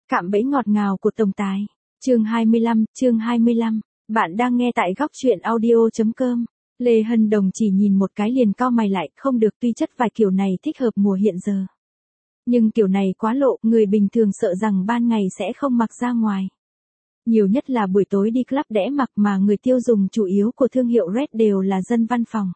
Cạm bẫy ngọt ngào của tổng tài. Chương 25. Bạn đang nghe tại góc truyện audio.com. Lê Hân Đồng chỉ nhìn một cái liền cau mày lại, không được, tuy chất vải kiểu này thích hợp mùa hiện giờ. Nhưng kiểu này quá lộ, người bình thường sợ rằng ban ngày sẽ không mặc ra ngoài. Nhiều nhất là buổi tối đi club đẽ mặc, mà người tiêu dùng chủ yếu của thương hiệu Red đều là dân văn phòng.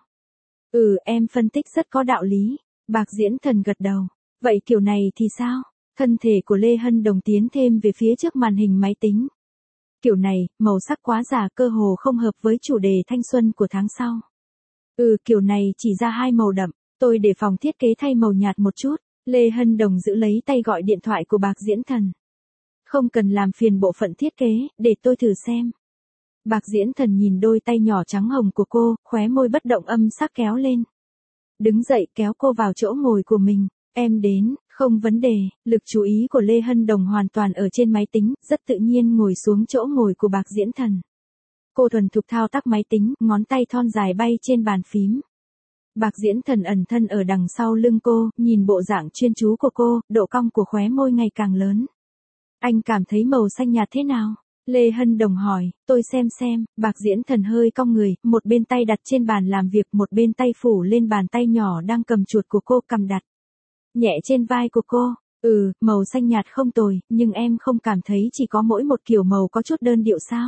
Em phân tích rất có đạo lý. Bạc Diễn Thần gật đầu. Vậy kiểu này thì sao? Thân thể của Lê Hân Đồng tiến thêm về phía trước màn hình máy tính. Kiểu này, màu sắc quá giả, cơ hồ không hợp với chủ đề thanh xuân của tháng sau. Kiểu này chỉ ra 2 màu đậm, tôi để phòng thiết kế thay màu nhạt một chút. Lê Hân Đồng giữ lấy tay gọi điện thoại của Bạc Diễn Thần. Không cần làm phiền bộ phận thiết kế, để tôi thử xem. Bạc Diễn Thần nhìn đôi tay nhỏ trắng hồng của cô, khóe môi bất động âm sắc kéo lên. Đứng dậy kéo cô vào chỗ ngồi của mình. Em đến, không vấn đề. Lực chú ý của Lê Hân Đồng hoàn toàn ở trên máy tính, rất tự nhiên ngồi xuống chỗ ngồi của Bạc Diễn Thần. Cô thuần thục thao tác máy tính, ngón tay thon dài bay trên bàn phím. Bạc Diễn Thần ẩn thân ở đằng sau lưng cô, nhìn bộ dạng chuyên chú của cô, độ cong của khóe môi ngày càng lớn. Anh cảm thấy màu xanh nhạt thế nào? Lê Hân Đồng hỏi. Tôi xem. Bạc Diễn Thần hơi cong người, một bên tay đặt trên bàn làm việc, một bên tay phủ lên bàn tay nhỏ đang cầm chuột của cô, cầm đặt nhẹ trên vai của cô. Màu xanh nhạt không tồi, nhưng em không cảm thấy chỉ có mỗi một kiểu màu có chút đơn điệu sao?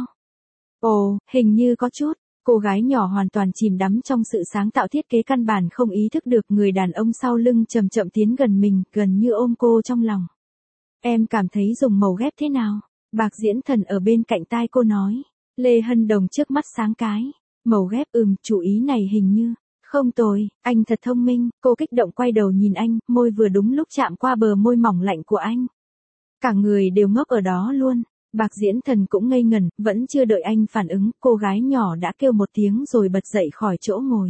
Ồ, hình như có chút. Cô gái nhỏ hoàn toàn chìm đắm trong sự sáng tạo thiết kế, căn bản không ý thức được người đàn ông sau lưng chậm chậm tiến gần mình, gần như ôm cô trong lòng. Em cảm thấy dùng màu ghép thế nào? Bạc Diễn Thần ở bên cạnh tai cô nói. Lê Hân Đồng trước mắt sáng cái. Màu ghép, chủ ý này hình như không tồi, anh thật thông minh. Cô kích động quay đầu nhìn anh, môi vừa đúng lúc chạm qua bờ môi mỏng lạnh của anh. Cả người đều ngốc ở đó luôn. Bạc Diễn Thần cũng ngây ngẩn, vẫn chưa đợi anh phản ứng, cô gái nhỏ đã kêu một tiếng rồi bật dậy khỏi chỗ ngồi.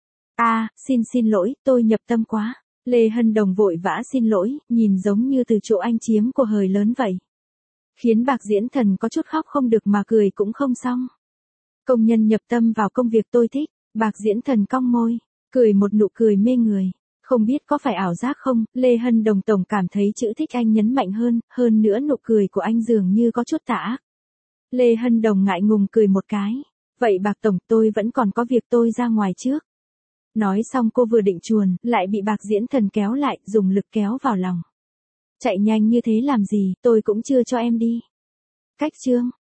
Xin lỗi, tôi nhập tâm quá. Lê Hân Đồng vội vã xin lỗi, nhìn giống như từ chỗ anh chiếm cô hời lớn vậy. Khiến Bạc Diễn Thần có chút khóc không được mà cười cũng không xong. Công nhân nhập tâm vào công việc tôi thích. Bạc Diễn Thần cong môi, cười một nụ cười mê người. Không biết có phải ảo giác không, Lê Hân Đồng tổng cảm thấy chữ thích anh nhấn mạnh hơn nữa nụ cười của anh dường như có chút tà ác. Lê Hân Đồng ngại ngùng cười một cái. Vậy Bạc tổng, tôi vẫn còn có việc, tôi ra ngoài trước. Nói xong cô vừa định chuồn, lại bị Bạc Diễn Thần kéo lại, dùng lực kéo vào lòng. Chạy nhanh như thế làm gì, tôi cũng chưa cho em đi. Cách chương.